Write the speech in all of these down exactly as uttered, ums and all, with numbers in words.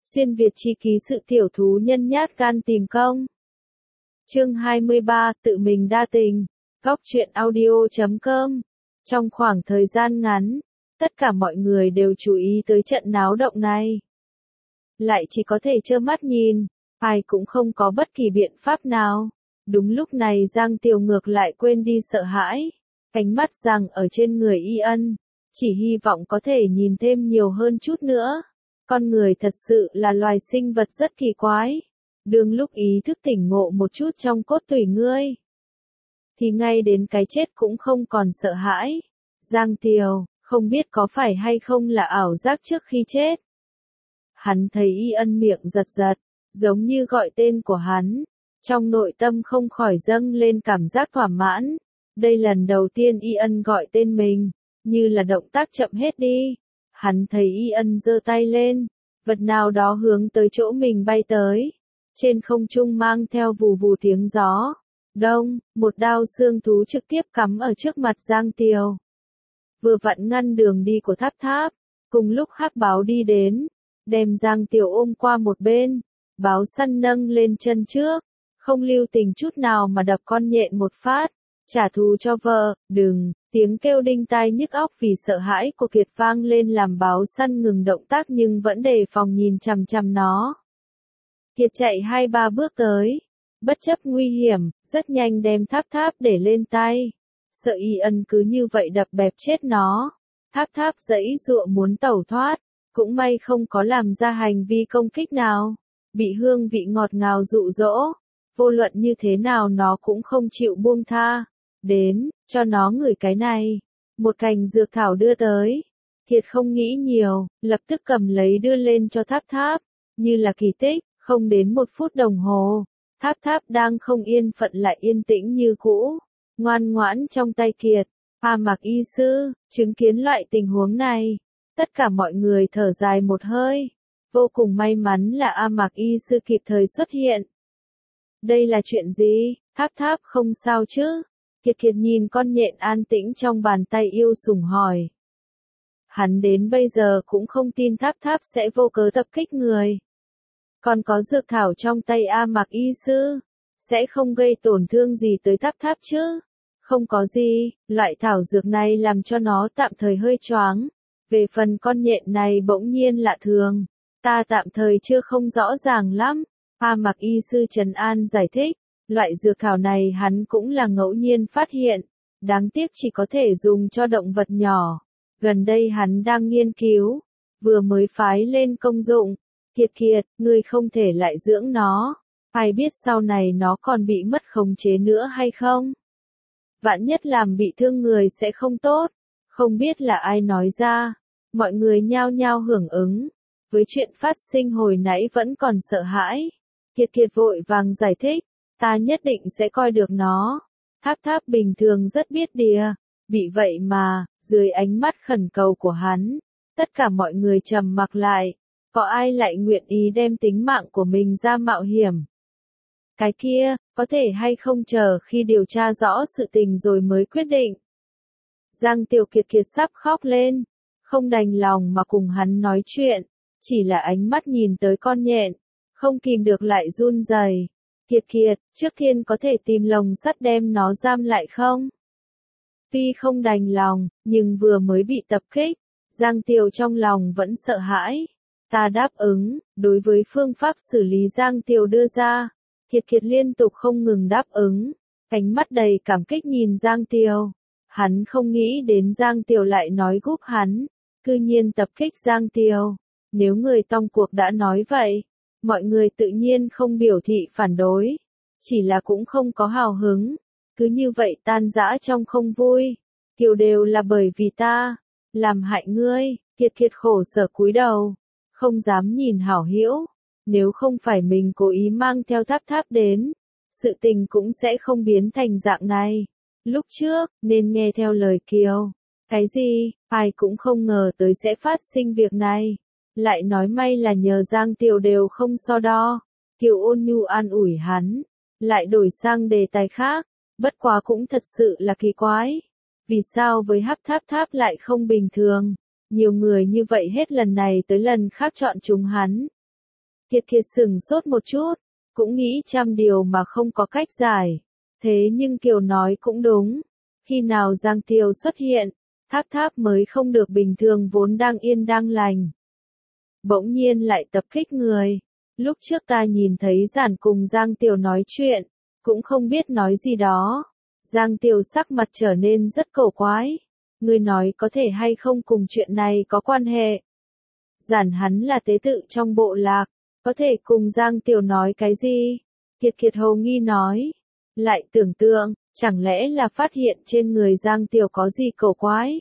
Xuyên Việt chi ký sự tiểu thú nhân nhát gan tìm công. Chương hai mươi ba, tự mình đa tình. Góc truyện audio chấm com. Trong khoảng thời gian ngắn, tất cả mọi người đều chú ý tới trận náo động này. Lại chỉ có thể trơ mắt nhìn, ai cũng không có bất kỳ biện pháp nào. Đúng lúc này Giang Tiều ngược lại quên đi sợ hãi. Ánh mắt Giang ở trên người Y Ân, chỉ hy vọng có thể nhìn thêm nhiều hơn chút nữa. Con người thật sự là loài sinh vật rất kỳ quái. Đương lúc ý thức tỉnh ngộ một chút trong cốt tủy ngươi, thì ngay đến cái chết cũng không còn sợ hãi. Giang Tiều, không biết có phải hay không là ảo giác trước khi chết. Hắn thấy Y Ân miệng giật giật, giống như gọi tên của hắn. Trong nội tâm không khỏi dâng lên cảm giác thỏa mãn. Đây lần đầu tiên Y Ân gọi tên mình, như là động tác chậm hết đi. Hắn thấy Y Ân giơ tay lên, vật nào đó hướng tới chỗ mình bay tới. Trên không trung mang theo vù vù tiếng gió. Đông, một đao xương thú trực tiếp cắm ở trước mặt Giang Tiều. Vừa vặn ngăn đường đi của Tháp Tháp. Cùng lúc Hắc Báo đi đến, đem Giang Tiều ôm qua một bên. Báo săn nâng lên chân trước, không lưu tình chút nào mà đập con nhện một phát. Trả thù cho vợ, đừng, tiếng kêu đinh tai nhức óc vì sợ hãi của Kiệt vang lên làm báo săn ngừng động tác nhưng vẫn đề phòng nhìn chằm chằm nó. Kiệt chạy hai ba bước tới, bất chấp nguy hiểm, rất nhanh đem Tháp Tháp để lên tay. Sợ Y Ân cứ như vậy đập bẹp chết nó. Tháp Tháp giãy giụa muốn tẩu thoát, cũng may không có làm ra hành vi công kích nào. Bị hương vị ngọt ngào dụ dỗ, vô luận như thế nào nó cũng không chịu buông tha. Đến, cho nó ngửi cái này. Một cành dược thảo đưa tới. Kiệt không nghĩ nhiều, lập tức cầm lấy đưa lên cho Tháp Tháp. Như là kỳ tích, không đến một phút đồng hồ. Tháp Tháp đang không yên phận lại yên tĩnh như cũ. Ngoan ngoãn trong tay Kiệt. A Mạc y sư, chứng kiến loại tình huống này. Tất cả mọi người thở dài một hơi. Vô cùng may mắn là A Mạc y sư kịp thời xuất hiện. Đây là chuyện gì? Tháp Tháp không sao chứ? Kiệt Kiệt nhìn con nhện an tĩnh trong bàn tay yêu sủng hỏi. Hắn đến bây giờ cũng không tin Tháp Tháp sẽ vô cớ tập kích người. Còn có dược thảo trong tay A Mạc y sư, sẽ không gây tổn thương gì tới Tháp Tháp chứ? Không có gì, loại thảo dược này làm cho nó tạm thời hơi choáng. Về phần con nhện này bỗng nhiên lạ thường, ta tạm thời chưa không rõ ràng lắm. A Mạc y sư trấn an giải thích. Loại dược thảo này hắn cũng là ngẫu nhiên phát hiện, đáng tiếc chỉ có thể dùng cho động vật nhỏ. Gần đây hắn đang nghiên cứu, vừa mới phái lên công dụng. Kiệt Kiệt, ngươi không thể lại dưỡng nó, ai biết sau này nó còn bị mất khống chế nữa hay không? Vạn nhất làm bị thương người sẽ không tốt. Không biết là ai nói ra, mọi người nhao nhao hưởng ứng. Với chuyện phát sinh hồi nãy vẫn còn sợ hãi. Kiệt Kiệt vội vàng giải thích. Ta nhất định sẽ coi được nó. Tháp Tháp bình thường rất biết đìa. Bị vậy mà, dưới ánh mắt khẩn cầu của hắn, tất cả mọi người trầm mặc lại. Có ai lại nguyện ý đem tính mạng của mình ra mạo hiểm? Cái kia, có thể hay không chờ khi điều tra rõ sự tình rồi mới quyết định. Giang Tiểu Kiệt Kiệt sắp khóc lên. Không đành lòng mà cùng hắn nói chuyện. Chỉ là ánh mắt nhìn tới con nhện. Không kìm được lại run rẩy. Kiệt Kiệt, trước tiên có thể tìm lồng sắt đem nó giam lại không? Tuy không đành lòng, nhưng vừa mới bị tập kích, Giang Tiều trong lòng vẫn sợ hãi. Ta đáp ứng, đối với phương pháp xử lý Giang Tiều đưa ra, Kiệt Kiệt liên tục không ngừng đáp ứng, ánh mắt đầy cảm kích nhìn Giang Tiều. Hắn không nghĩ đến Giang Tiều lại nói giúp hắn, cư nhiên tập kích Giang Tiều. Nếu người trong cuộc đã nói vậy, mọi người tự nhiên không biểu thị phản đối, chỉ là cũng không có hào hứng, cứ như vậy tan rã trong không vui. Kiều đều là bởi vì ta, làm hại ngươi. Kiệt Kiệt khổ sở cúi đầu, không dám nhìn hảo hữu, nếu không phải mình cố ý mang theo Tháp Tháp đến, sự tình cũng sẽ không biến thành dạng này. Lúc trước, nên nghe theo lời Kiều. Cái gì, ai cũng không ngờ tới sẽ phát sinh việc này. Lại nói may là nhờ Giang Tiều đều không so đo. Kiều ôn nhu an ủi hắn, lại đổi sang đề tài khác. Bất quá cũng thật sự là kỳ quái. Vì sao với Hắc Tháp Tháp lại không bình thường? Nhiều người như vậy hết lần này tới lần khác chọn chúng hắn. Kiệt Kiệt sừng sốt một chút, cũng nghĩ trăm điều mà không có cách giải. Thế nhưng Kiều nói cũng đúng. Khi nào Giang Tiêu xuất hiện, Tháp Tháp mới không được bình thường vốn đang yên đang lành. Bỗng nhiên lại tập kích người. Lúc trước ta nhìn thấy Giản cùng Giang Tiêu nói chuyện, cũng không biết nói gì đó. Giang Tiêu sắc mặt trở nên rất cổ quái. Ngươi nói có thể hay không cùng chuyện này có quan hệ. Giản hắn là tế tự trong bộ lạc, có thể cùng Giang Tiêu nói cái gì? Kiệt Kiệt hồ nghi nói. Lại tưởng tượng, chẳng lẽ là phát hiện trên người Giang Tiêu có gì cổ quái?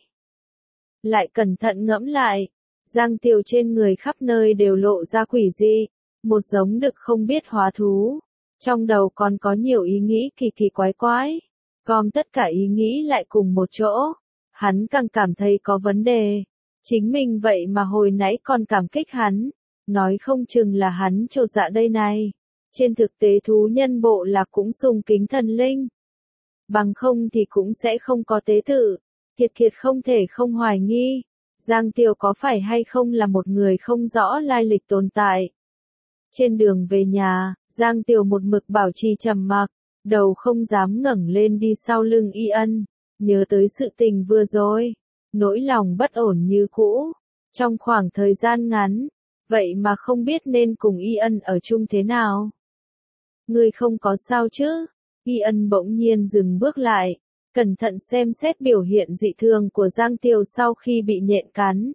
Lại cẩn thận ngẫm lại, Giang Tiêu trên người khắp nơi đều lộ ra quỷ dị, một giống đực không biết hóa thú. Trong đầu còn có nhiều ý nghĩ kỳ kỳ quái quái, gom tất cả ý nghĩ lại cùng một chỗ. Hắn càng cảm thấy có vấn đề. Chính mình vậy mà hồi nãy còn cảm kích hắn, nói không chừng là hắn chột dạ đây này. Trên thực tế thú nhân bộ là cũng sùng kính thần linh. Bằng không thì cũng sẽ không có tế tự. Kiệt Kiệt không thể không hoài nghi. Giang Tiêu có phải hay không là một người không rõ lai lịch tồn tại. Trên đường về nhà, Giang Tiêu một mực bảo trì trầm mặc, đầu không dám ngẩng lên đi sau lưng Y Ân. Nhớ tới sự tình vừa rồi, nỗi lòng bất ổn như cũ. Trong khoảng thời gian ngắn, vậy mà không biết nên cùng Y Ân ở chung thế nào. Ngươi không có sao chứ? Y Ân bỗng nhiên dừng bước lại, cẩn thận xem xét biểu hiện dị thường của Giang Tiêu sau khi bị nhện cắn.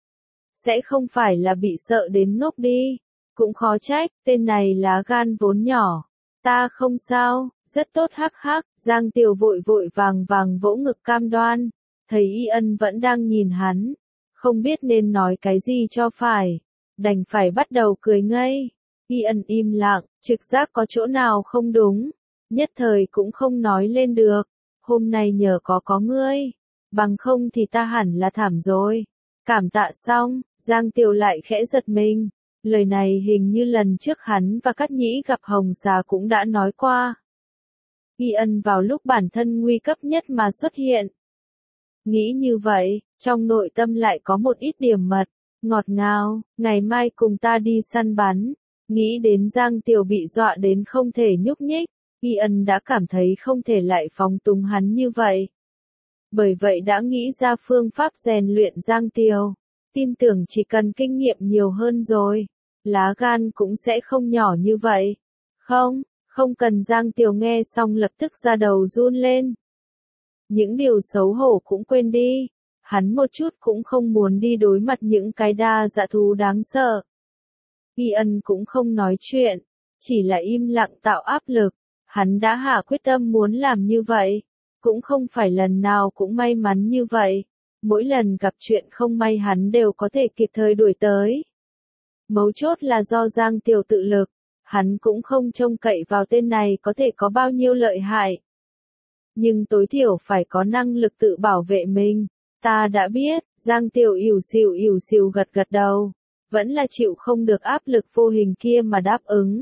Sẽ không phải là bị sợ đến ngốc đi, cũng khó trách, tên này lá gan vốn nhỏ. Ta không sao, rất tốt hắc hắc. Giang Tiêu vội vội vàng vàng vỗ ngực cam đoan, thấy Y Ân vẫn đang nhìn hắn, không biết nên nói cái gì cho phải, đành phải bắt đầu cười ngây. Y Ân im lặng, trực giác có chỗ nào không đúng, nhất thời cũng không nói lên được. Hôm nay nhờ có có ngươi, bằng không thì ta hẳn là thảm rồi. Cảm tạ xong, Giang Tiêu lại khẽ giật mình. Lời này hình như lần trước hắn và Cát Nhĩ gặp Hồng Xà cũng đã nói qua. Y Ân vào lúc bản thân nguy cấp nhất mà xuất hiện. Nghĩ như vậy, trong nội tâm lại có một ít điểm mật, ngọt ngào, ngày mai cùng ta đi săn bắn. Nghĩ đến Giang Tiêu bị dọa đến không thể nhúc nhích, Y Ân đã cảm thấy không thể lại phóng túng hắn như vậy. Bởi vậy đã nghĩ ra phương pháp rèn luyện Giang Tiêu. Tin tưởng chỉ cần kinh nghiệm nhiều hơn rồi, lá gan cũng sẽ không nhỏ như vậy. Không, không cần. Giang Tiêu nghe xong lập tức ra đầu run lên. Những điều xấu hổ cũng quên đi. Hắn một chút cũng không muốn đi đối mặt những cái đa dạ thú đáng sợ. Y Ân cũng không nói chuyện, chỉ là im lặng tạo áp lực. Hắn đã hạ quyết tâm muốn làm như vậy. Cũng không phải lần nào cũng may mắn như vậy. Mỗi lần gặp chuyện không may hắn đều có thể kịp thời đuổi tới. Mấu chốt là do Giang Tiêu tự lực, hắn cũng không trông cậy vào tên này có thể có bao nhiêu lợi hại. Nhưng tối thiểu phải có năng lực tự bảo vệ mình. Ta đã biết. Giang Tiêu ỉu xìu ỉu xìu gật gật đầu, vẫn là chịu không được áp lực vô hình kia mà đáp ứng.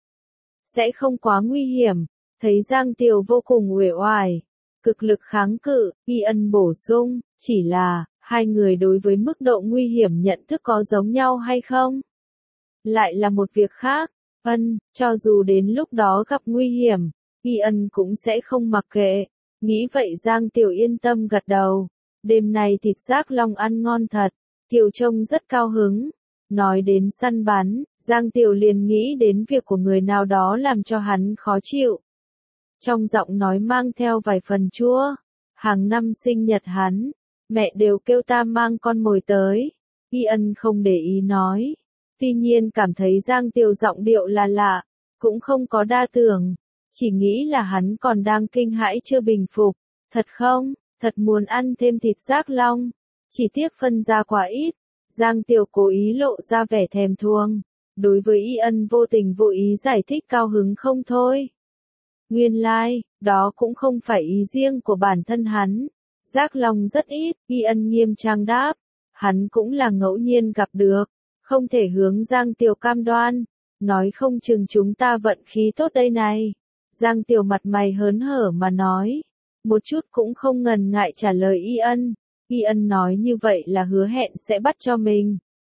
Sẽ không quá nguy hiểm. Thấy Giang Tiêu vô cùng uể oải, cực lực kháng cự, Y Ân bổ sung, chỉ là, hai người đối với mức độ nguy hiểm nhận thức có giống nhau hay không? Lại là một việc khác. Ân, cho dù đến lúc đó gặp nguy hiểm, Y Ân cũng sẽ không mặc kệ. Nghĩ vậy Giang Tiêu yên tâm gật đầu. Đêm nay thịt giác long ăn ngon thật. Kiều trông rất cao hứng. Nói đến săn bắn, Giang Tiêu liền nghĩ đến việc của người nào đó làm cho hắn khó chịu. Trong giọng nói mang theo vài phần chua. Hàng năm sinh nhật hắn, mẹ đều kêu ta mang con mồi tới. Y Ân không để ý nói. Tuy nhiên cảm thấy Giang Tiêu giọng điệu là lạ, cũng không có đa tưởng. Chỉ nghĩ là hắn còn đang kinh hãi chưa bình phục. Thật không, thật muốn ăn thêm thịt giác long. Chỉ tiếc phân ra quá ít. Giang Tiêu cố ý lộ ra vẻ thèm thuồng. Đối với Y Ân vô tình vô ý giải thích cao hứng không thôi. Nguyên lai, like, đó cũng không phải ý riêng của bản thân hắn. Giác long rất ít. Y Ân nghiêm trang đáp. Hắn cũng là ngẫu nhiên gặp được. Không thể hướng Giang Tiêu cam đoan. Nói không chừng chúng ta vận khí tốt đây này. Giang Tiêu mặt mày hớn hở mà nói. Một chút cũng không ngần ngại trả lời Y Ân. Y Ân nói như vậy là hứa hẹn sẽ bắt cho mình.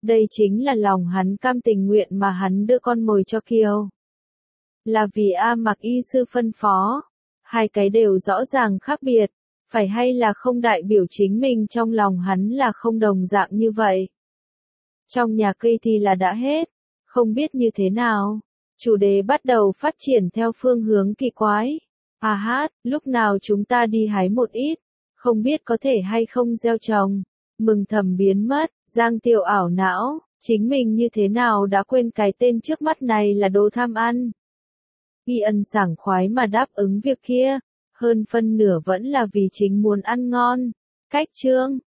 Đây chính là lòng hắn cam tình nguyện mà hắn đưa con mồi cho Kiều. Là vì A Mặc y sư phân phó. Hai cái đều rõ ràng khác biệt. Phải hay là không đại biểu chính mình trong lòng hắn là không đồng dạng như vậy. Trong nhà cây thì là đã hết. Không biết như thế nào. Chủ đề bắt đầu phát triển theo phương hướng kỳ quái. À hát, lúc nào chúng ta đi hái một ít. Không biết có thể hay không gieo trồng. Mừng thầm biến mất. Giang Tiểu ảo não. Chính mình như thế nào đã quên cái tên trước mắt này là đồ tham ăn. Y ân sảng khoái mà đáp ứng việc kia. Hơn phân nửa vẫn là vì chính muốn ăn ngon. Cách chương.